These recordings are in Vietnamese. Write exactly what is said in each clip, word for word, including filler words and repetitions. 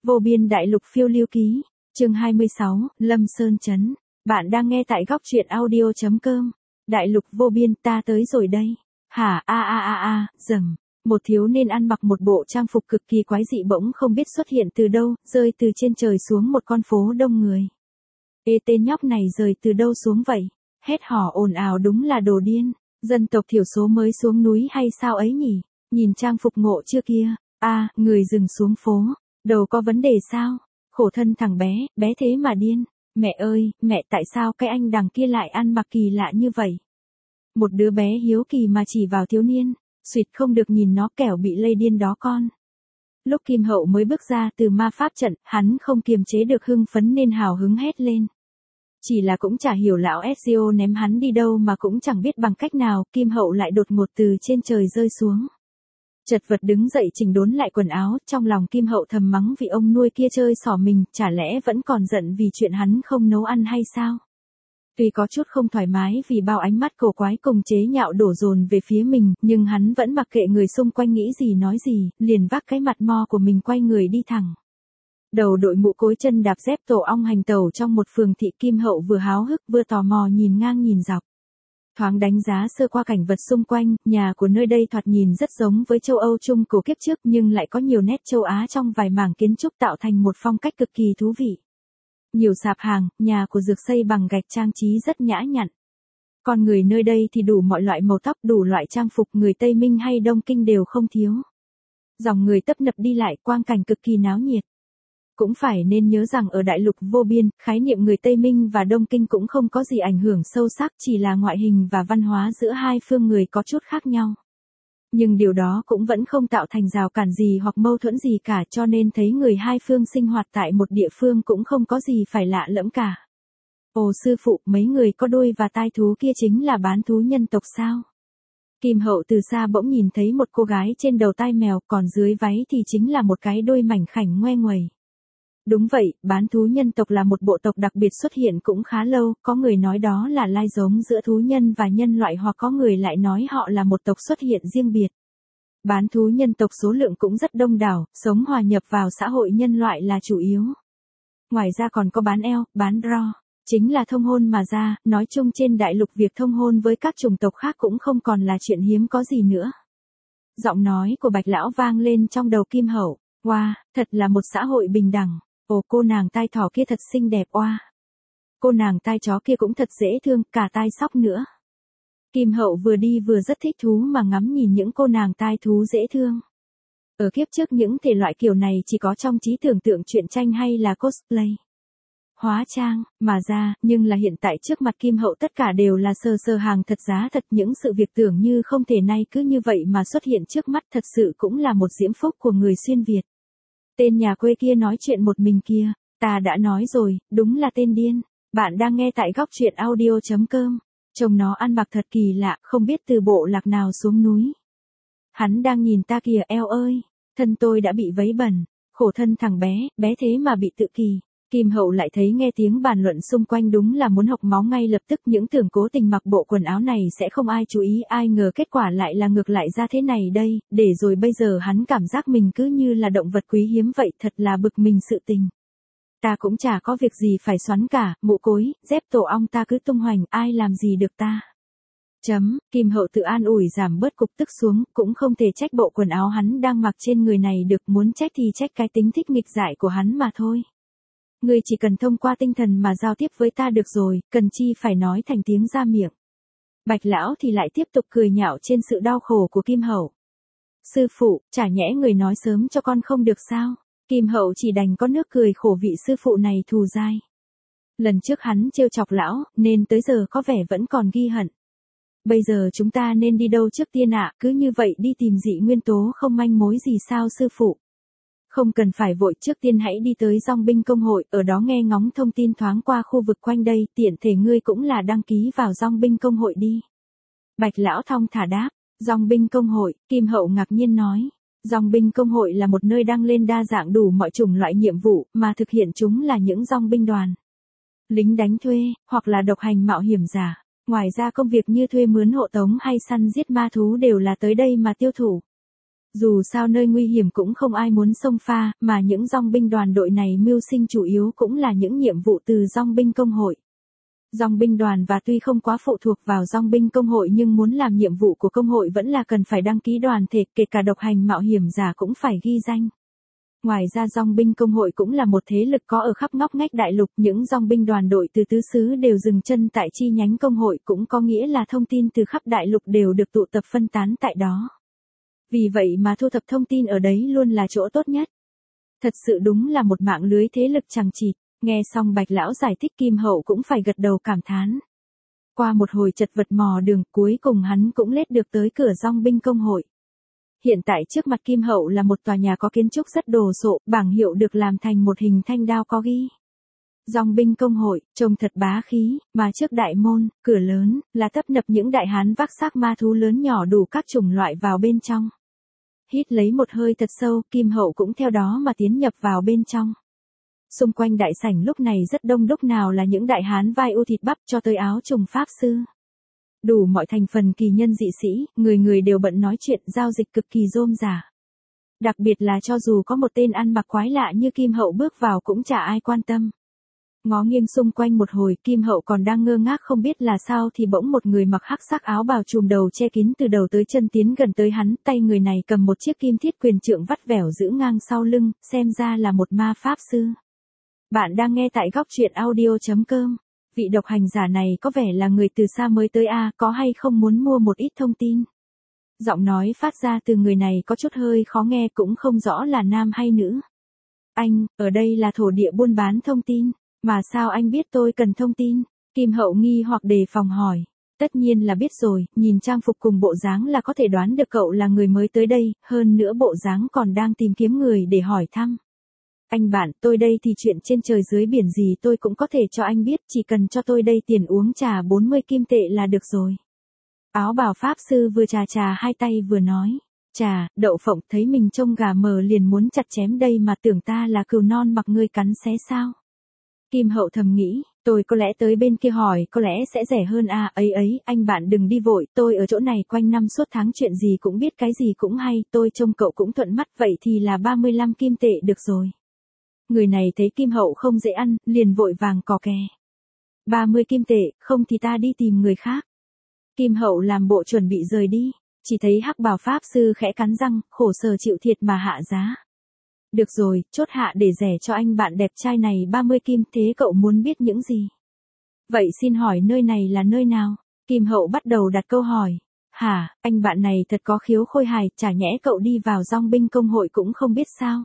Vô biên đại lục phiêu lưu ký, chương hai mươi sáu, Lâm Sơn Trấn. Bạn đang nghe tại góc truyện audio chấm com. Đại lục vô biên, ta tới rồi đây. Hả, a a a a, dầm. Một thiếu niên ăn mặc một bộ trang phục cực kỳ quái dị bỗng không biết xuất hiện từ đâu, rơi từ trên trời xuống một con phố đông người. Ê, tên nhóc này rơi từ đâu xuống vậy? Hét hò ồn ào, đúng là đồ điên. Dân tộc thiểu số mới xuống núi hay sao ấy nhỉ? Nhìn trang phục ngộ chưa kia? A, à, người dừng xuống phố. Đầu có vấn đề sao? Khổ thân thằng bé, bé thế mà điên. Mẹ ơi, mẹ, tại sao cái anh đằng kia lại ăn mặc kỳ lạ như vậy? Một đứa bé hiếu kỳ mà chỉ vào thiếu niên, suýt không được nhìn nó kẻo bị lây điên đó con. Lúc Kim Hậu mới bước ra từ ma pháp trận, hắn không kiềm chế được hưng phấn nên hào hứng hét lên. Chỉ là cũng chả hiểu lão Ezio ném hắn đi đâu mà cũng chẳng biết bằng cách nào, Kim Hậu lại đột ngột từ trên trời rơi xuống. Chật vật đứng dậy chỉnh đốn lại quần áo, trong lòng Kim Hậu thầm mắng vì ông nuôi kia chơi xỏ mình, chả lẽ vẫn còn giận vì chuyện hắn không nấu ăn hay sao? Tuy có chút không thoải mái vì bao ánh mắt cổ quái cùng chế nhạo đổ dồn về phía mình, nhưng hắn vẫn mặc kệ người xung quanh nghĩ gì nói gì, liền vác cái mặt mo của mình quay người đi thẳng. Đầu đội mũ cối chân đạp dép tổ ong hành tẩu trong một phường thị, Kim Hậu vừa háo hức vừa tò mò nhìn ngang nhìn dọc. Thoáng đánh giá sơ qua cảnh vật xung quanh, nhà của nơi đây thoạt nhìn rất giống với châu Âu trung cổ kiếp trước nhưng lại có nhiều nét châu Á trong vài mảng kiến trúc tạo thành một phong cách cực kỳ thú vị. Nhiều sạp hàng, nhà của dược xây bằng gạch trang trí rất nhã nhặn. Con người nơi đây thì đủ mọi loại màu tóc, đủ loại trang phục, người Tây Minh hay Đông Kinh đều không thiếu. Dòng người tấp nập đi lại, quang cảnh cực kỳ náo nhiệt. Cũng phải nên nhớ rằng ở đại lục vô biên, khái niệm người Tây Minh và Đông Kinh cũng không có gì ảnh hưởng sâu sắc, chỉ là ngoại hình và văn hóa giữa hai phương người có chút khác nhau. Nhưng điều đó cũng vẫn không tạo thành rào cản gì hoặc mâu thuẫn gì cả, cho nên thấy người hai phương sinh hoạt tại một địa phương cũng không có gì phải lạ lẫm cả. Ồ sư phụ, mấy người có đuôi và tai thú kia chính là bán thú nhân tộc sao? Kim Hậu từ xa bỗng nhìn thấy một cô gái trên đầu tai mèo, còn dưới váy thì chính là một cái đuôi mảnh khảnh ngoe nguẩy. Đúng vậy, bán thú nhân tộc là một bộ tộc đặc biệt xuất hiện cũng khá lâu, có người nói đó là lai giống giữa thú nhân và nhân loại, hoặc có người lại nói họ là một tộc xuất hiện riêng biệt. Bán thú nhân tộc số lượng cũng rất đông đảo, sống hòa nhập vào xã hội nhân loại là chủ yếu. Ngoài ra còn có bán eo, bán ro, chính là thông hôn mà ra, nói chung trên đại lục việc thông hôn với các chủng tộc khác cũng không còn là chuyện hiếm có gì nữa. Giọng nói của Bạch Lão vang lên trong đầu Kim Hậu, wow, thật là một xã hội bình đẳng. Ồ, cô nàng tai thỏ kia thật xinh đẹp oa. Cô nàng tai chó kia cũng thật dễ thương, cả tai sóc nữa. Kim Hậu vừa đi vừa rất thích thú mà ngắm nhìn những cô nàng tai thú dễ thương. Ở kiếp trước những thể loại kiểu này chỉ có trong trí tưởng tượng truyện tranh hay là cosplay, hóa trang, mà ra, nhưng là hiện tại trước mặt Kim Hậu tất cả đều là sờ sờ hàng thật giá thật, những sự việc tưởng như không thể nay cứ như vậy mà xuất hiện trước mắt thật sự cũng là một diễm phúc của người xuyên Việt. Tên nhà quê kia nói chuyện một mình kia, ta đã nói rồi, đúng là tên điên. Bạn đang nghe tại góc truyện audio chấm com. Trông nó ăn mặc thật kỳ lạ, không biết từ bộ lạc nào xuống núi. Hắn đang nhìn ta kìa, eo ơi, thân tôi đã bị vấy bẩn, khổ thân thằng bé, bé thế mà bị tự kỷ. Kim Hậu lại thấy nghe tiếng bàn luận xung quanh đúng là muốn hộc máu ngay lập tức, những tưởng cố tình mặc bộ quần áo này sẽ không ai chú ý, ai ngờ kết quả lại là ngược lại ra thế này đây, để rồi bây giờ hắn cảm giác mình cứ như là động vật quý hiếm vậy, thật là bực mình sự tình. Ta cũng chả có việc gì phải xoắn cả, mũ cối, dép tổ ong ta cứ tung hoành, ai làm gì được ta. Chấm, Kim Hậu tự an ủi giảm bớt cục tức xuống, cũng không thể trách bộ quần áo hắn đang mặc trên người này được, muốn trách thì trách cái tính thích nghịch dại của hắn mà thôi. Ngươi chỉ cần thông qua tinh thần mà giao tiếp với ta được rồi, cần chi phải nói thành tiếng ra miệng. Bạch Lão thì lại tiếp tục cười nhạo trên sự đau khổ của Kim Hậu. Sư phụ, chả nhẽ người nói sớm cho con không được sao? Kim Hậu chỉ đành có nước cười khổ vị sư phụ này thù dai. Lần trước hắn trêu chọc lão, nên tới giờ có vẻ vẫn còn ghi hận. Bây giờ chúng ta nên đi đâu trước tiên ạ? Cứ như vậy đi tìm dị nguyên tố không manh mối gì sao sư phụ? Không cần phải vội, trước tiên hãy đi tới Dòng binh công hội, ở đó nghe ngóng thông tin thoáng qua khu vực quanh đây, tiện thể ngươi cũng là đăng ký vào Dòng binh công hội đi. Bạch Lão thong thả đáp, Dòng binh công hội, Kim Hậu ngạc nhiên nói. Dòng binh công hội là một nơi đăng lên đa dạng đủ mọi chủng loại nhiệm vụ, mà thực hiện chúng là những dòng binh đoàn, lính đánh thuê, hoặc là độc hành mạo hiểm giả. Ngoài ra công việc như thuê mướn hộ tống hay săn giết ma thú đều là tới đây mà tiêu thụ. Dù sao nơi nguy hiểm cũng không ai muốn xông pha, mà những dòng binh đoàn đội này mưu sinh chủ yếu cũng là những nhiệm vụ từ dòng binh công hội. Dòng binh đoàn và tuy không quá phụ thuộc vào dòng binh công hội nhưng muốn làm nhiệm vụ của công hội vẫn là cần phải đăng ký đoàn thể, kể cả độc hành mạo hiểm giả cũng phải ghi danh. Ngoài ra dòng binh công hội cũng là một thế lực có ở khắp ngóc ngách đại lục, những dòng binh đoàn đội từ tứ xứ đều dừng chân tại chi nhánh công hội, cũng có nghĩa là thông tin từ khắp đại lục đều được tụ tập phân tán tại đó. Vì vậy mà thu thập thông tin ở đấy luôn là chỗ tốt nhất. Thật sự đúng là một mạng lưới thế lực chằng chịt. Nghe xong Bạch lão giải thích Kim Hậu cũng phải gật đầu cảm thán. Qua một hồi chật vật mò đường, cuối cùng hắn cũng lết được tới cửa dòng binh công hội. Hiện tại trước mặt Kim Hậu là một tòa nhà có kiến trúc rất đồ sộ, bảng hiệu được làm thành một hình thanh đao có ghi dòng binh công hội, trông thật bá khí, mà trước đại môn, cửa lớn, là tấp nập những đại hán vác xác ma thú lớn nhỏ đủ các chủng loại vào bên trong. Hít lấy một hơi thật sâu, Kim Hậu cũng theo đó mà tiến nhập vào bên trong. Xung quanh đại sảnh lúc này rất đông đúc, nào là những đại hán vai u thịt bắp cho tới áo trùng pháp sư. Đủ mọi thành phần kỳ nhân dị sĩ, người người đều bận nói chuyện, giao dịch cực kỳ rôm rả. Đặc biệt là cho dù có một tên ăn mặc quái lạ như Kim Hậu bước vào cũng chả ai quan tâm. Ngó nghiêng xung quanh một hồi, Kim Hậu còn đang ngơ ngác không biết là sao thì bỗng một người mặc hắc sắc áo bào trùm đầu che kín từ đầu tới chân tiến gần tới hắn, tay người này cầm một chiếc kim thiết quyền trượng vắt vẻo giữ ngang sau lưng, xem ra là một ma pháp sư. Bạn đang nghe tại góc truyện audio chấm com. Vị độc hành giả này có vẻ là người từ xa mới tới a, có hay không muốn mua một ít thông tin? Giọng nói phát ra từ người này có chút hơi khó nghe, cũng không rõ là nam hay nữ. Anh, ở đây là thổ địa buôn bán thông tin, mà sao anh biết tôi cần thông tin? Kim Hậu nghi hoặc đề phòng hỏi. Tất nhiên là biết rồi, nhìn trang phục cùng bộ dáng là có thể đoán được cậu là người mới tới đây, hơn nữa bộ dáng còn đang tìm kiếm người để hỏi thăm. Anh bạn, tôi đây thì chuyện trên trời dưới biển gì tôi cũng có thể cho anh biết, chỉ cần cho tôi đây tiền uống trà bốn mươi kim tệ là được rồi. Áo bào pháp sư vừa trà trà hai tay vừa nói. Trà, đậu phộng, thấy mình trông gà mờ liền muốn chặt chém đây mà tưởng ta là cừu non mặc ngươi cắn xé sao? Kim Hậu thầm nghĩ, tôi có lẽ tới bên kia hỏi có lẽ sẽ rẻ hơn à, ấy ấy, anh bạn đừng đi vội, tôi ở chỗ này quanh năm suốt tháng chuyện gì cũng biết cái gì cũng hay, tôi trông cậu cũng thuận mắt, vậy thì là ba mươi lăm kim tệ được rồi. Người này thấy Kim Hậu không dễ ăn, liền vội vàng cò kè. ba mươi kim tệ, không thì ta đi tìm người khác. Kim Hậu làm bộ chuẩn bị rời đi, chỉ thấy hắc bào pháp sư khẽ cắn răng, khổ sở chịu thiệt mà hạ giá. Được rồi, chốt hạ để rẻ cho anh bạn đẹp trai này ba mươi kim, thế cậu muốn biết những gì? Vậy xin hỏi nơi này là nơi nào? Kim Hậu bắt đầu đặt câu hỏi. Hả, anh bạn này thật có khiếu khôi hài, chả nhẽ cậu đi vào dòng binh công hội cũng không biết sao?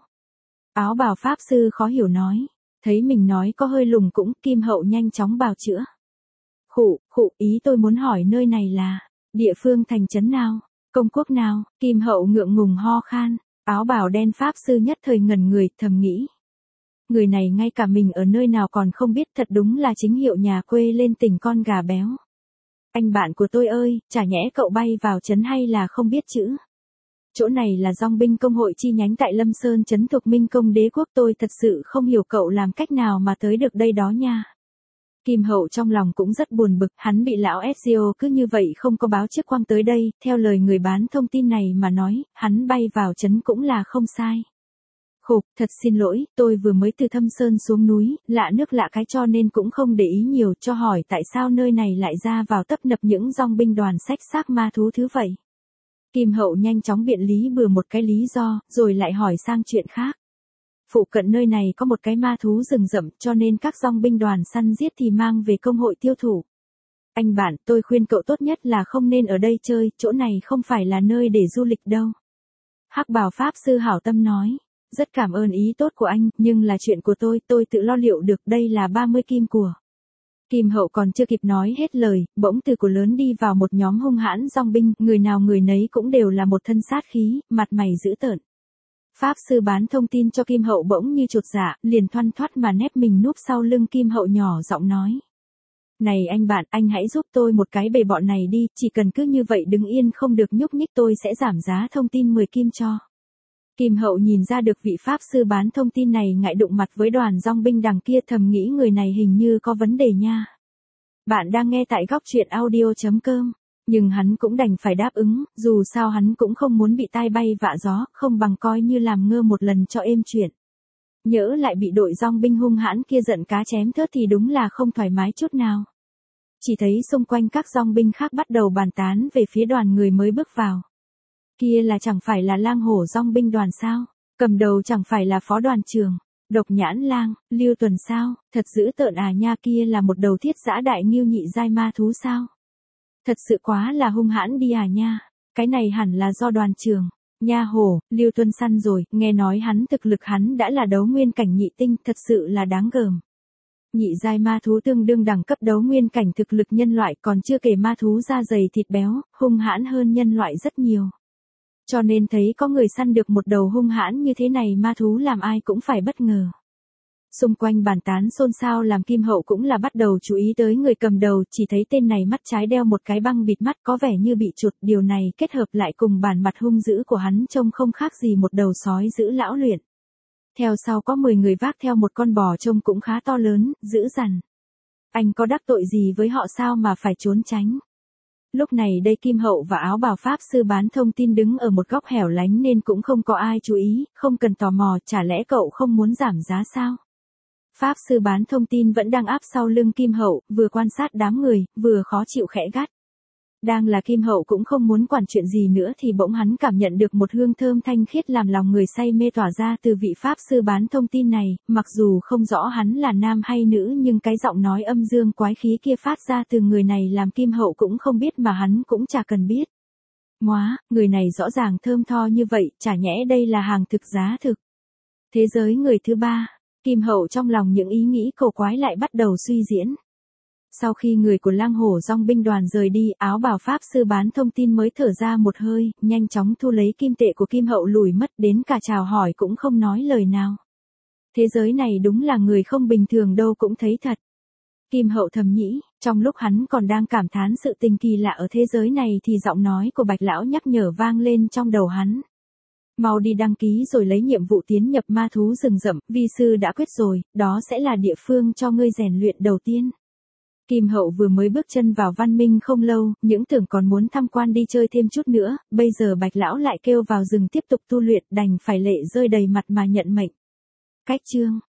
Áo bào pháp sư khó hiểu nói. Thấy mình nói có hơi lùng cũng, Kim Hậu nhanh chóng bào chữa. Khụ, khụ, ý tôi muốn hỏi nơi này là địa phương thành trấn nào, công quốc nào? Kim Hậu ngượng ngùng ho khan. Áo bào đen pháp sư nhất thời ngẩn người, thầm nghĩ. Người này ngay cả mình ở nơi nào còn không biết, thật đúng là chính hiệu nhà quê lên tỉnh con gà béo. Anh bạn của tôi ơi, chả nhẽ cậu bay vào trấn hay là không biết chữ? Chỗ này là dòng binh công hội chi nhánh tại Lâm Sơn trấn thuộc Minh Công Đế quốc, tôi thật sự không hiểu cậu làm cách nào mà tới được đây đó nha. Kim Hậu trong lòng cũng rất buồn bực, hắn bị lão Ezio cứ như vậy không có báo trước quang tới đây, theo lời người bán thông tin này mà nói, hắn bay vào trấn cũng là không sai. Khục, thật xin lỗi, tôi vừa mới từ Thâm Sơn xuống núi, lạ nước lạ cái cho nên cũng không để ý nhiều, cho hỏi tại sao nơi này lại ra vào tấp nập những dòng binh đoàn xách xác ma thú thứ vậy. Kim Hậu nhanh chóng biện lý bừa một cái lý do, rồi lại hỏi sang chuyện khác. Phụ cận nơi này có một cái ma thú rừng rậm, cho nên các dòng binh đoàn săn giết thì mang về công hội tiêu thụ. Anh bạn, tôi khuyên cậu tốt nhất là không nên ở đây chơi, chỗ này không phải là nơi để du lịch đâu. Hắc bào pháp sư hảo tâm nói. Rất cảm ơn ý tốt của anh, nhưng là chuyện của tôi, tôi tự lo liệu được, đây là ba mươi kim của. Kim Hậu còn chưa kịp nói hết lời, bỗng từ cửa lớn đi vào một nhóm hung hãn dòng binh, người nào người nấy cũng đều là một thân sát khí, mặt mày dữ tợn. Pháp sư bán thông tin cho Kim Hậu bỗng như chột dạ, liền thoăn thoắt mà nép mình núp sau lưng Kim Hậu nhỏ giọng nói. Này anh bạn, anh hãy giúp tôi một cái bề bọn này đi, chỉ cần cứ như vậy đứng yên không được nhúc nhích tôi sẽ giảm giá thông tin mười kim cho. Kim Hậu nhìn ra được vị pháp sư bán thông tin này ngại đụng mặt với đoàn dòng binh đằng kia, thầm nghĩ người này hình như có vấn đề nha. Bạn đang nghe tại góc truyện audio chấm com. Nhưng hắn cũng đành phải đáp ứng, dù sao hắn cũng không muốn bị tai bay vạ gió, không bằng coi như làm ngơ một lần cho êm chuyện. Nhỡ lại bị đội dong binh hung hãn kia giận cá chém thớt thì đúng là không thoải mái chút nào. Chỉ thấy xung quanh các dong binh khác bắt đầu bàn tán về phía đoàn người mới bước vào. Kia là chẳng phải là lang hổ dong binh đoàn sao? Cầm đầu chẳng phải là phó đoàn trưởng, Độc Nhãn Lang, Lưu Tuần sao? Thật dữ tợn à nha, kia là một đầu thiết dã đại nghêu nhị giai ma thú sao? Thật sự quá là hung hãn đi à nha. Cái này hẳn là do đoàn trưởng Nha hổ, Lưu Tuân săn rồi, nghe nói hắn thực lực hắn đã là đấu nguyên cảnh nhị tinh, thật sự là đáng gờm. Nhị giai ma thú tương đương đẳng cấp đấu nguyên cảnh thực lực nhân loại, còn chưa kể ma thú da dày thịt béo, hung hãn hơn nhân loại rất nhiều. Cho nên thấy có người săn được một đầu hung hãn như thế này ma thú làm ai cũng phải bất ngờ. Xung quanh bàn tán xôn xao làm Kim Hậu cũng là bắt đầu chú ý tới người cầm đầu, chỉ thấy tên này mắt trái đeo một cái băng bịt mắt có vẻ như bị chuột, điều này kết hợp lại cùng bản mặt hung dữ của hắn trông không khác gì một đầu sói dữ lão luyện. Theo sau có mười người vác theo một con bò trông cũng khá to lớn, dữ dằn. Anh có đắc tội gì với họ sao mà phải trốn tránh? Lúc này đây Kim Hậu và áo bào pháp sư bán thông tin đứng ở một góc hẻo lánh nên cũng không có ai chú ý, không cần tò mò, chả lẽ cậu không muốn giảm giá sao? Pháp sư bán thông tin vẫn đang áp sau lưng Kim Hậu, vừa quan sát đám người, vừa khó chịu khẽ gắt. Đang là Kim Hậu cũng không muốn quản chuyện gì nữa thì bỗng hắn cảm nhận được một hương thơm thanh khiết làm lòng người say mê tỏa ra từ vị pháp sư bán thông tin này, mặc dù không rõ hắn là nam hay nữ nhưng cái giọng nói âm dương quái khí kia phát ra từ người này làm Kim Hậu cũng không biết mà hắn cũng chả cần biết. Móa, người này rõ ràng thơm tho như vậy, chả nhẽ đây là hàng thực giá thực. Thế giới người thứ ba, Kim Hậu trong lòng những ý nghĩ cổ quái lại bắt đầu suy diễn. Sau khi người của lang hổ dong binh đoàn rời đi, áo bào pháp sư bán thông tin mới thở ra một hơi, nhanh chóng thu lấy kim tệ của Kim Hậu lùi mất, đến cả chào hỏi cũng không nói lời nào. Thế giới này đúng là người không bình thường đâu cũng thấy thật. Kim Hậu thầm nghĩ, trong lúc hắn còn đang cảm thán sự tình kỳ lạ ở thế giới này thì giọng nói của Bạch lão nhắc nhở vang lên trong đầu hắn. Mau đi đăng ký rồi lấy nhiệm vụ tiến nhập ma thú rừng rậm, vi sư đã quyết rồi, đó sẽ là địa phương cho ngươi rèn luyện đầu tiên. Kim Hậu vừa mới bước chân vào văn minh không lâu, những tưởng còn muốn tham quan đi chơi thêm chút nữa, bây giờ Bạch lão lại kêu vào rừng tiếp tục tu luyện, đành phải lệ rơi đầy mặt mà nhận mệnh. Cách chương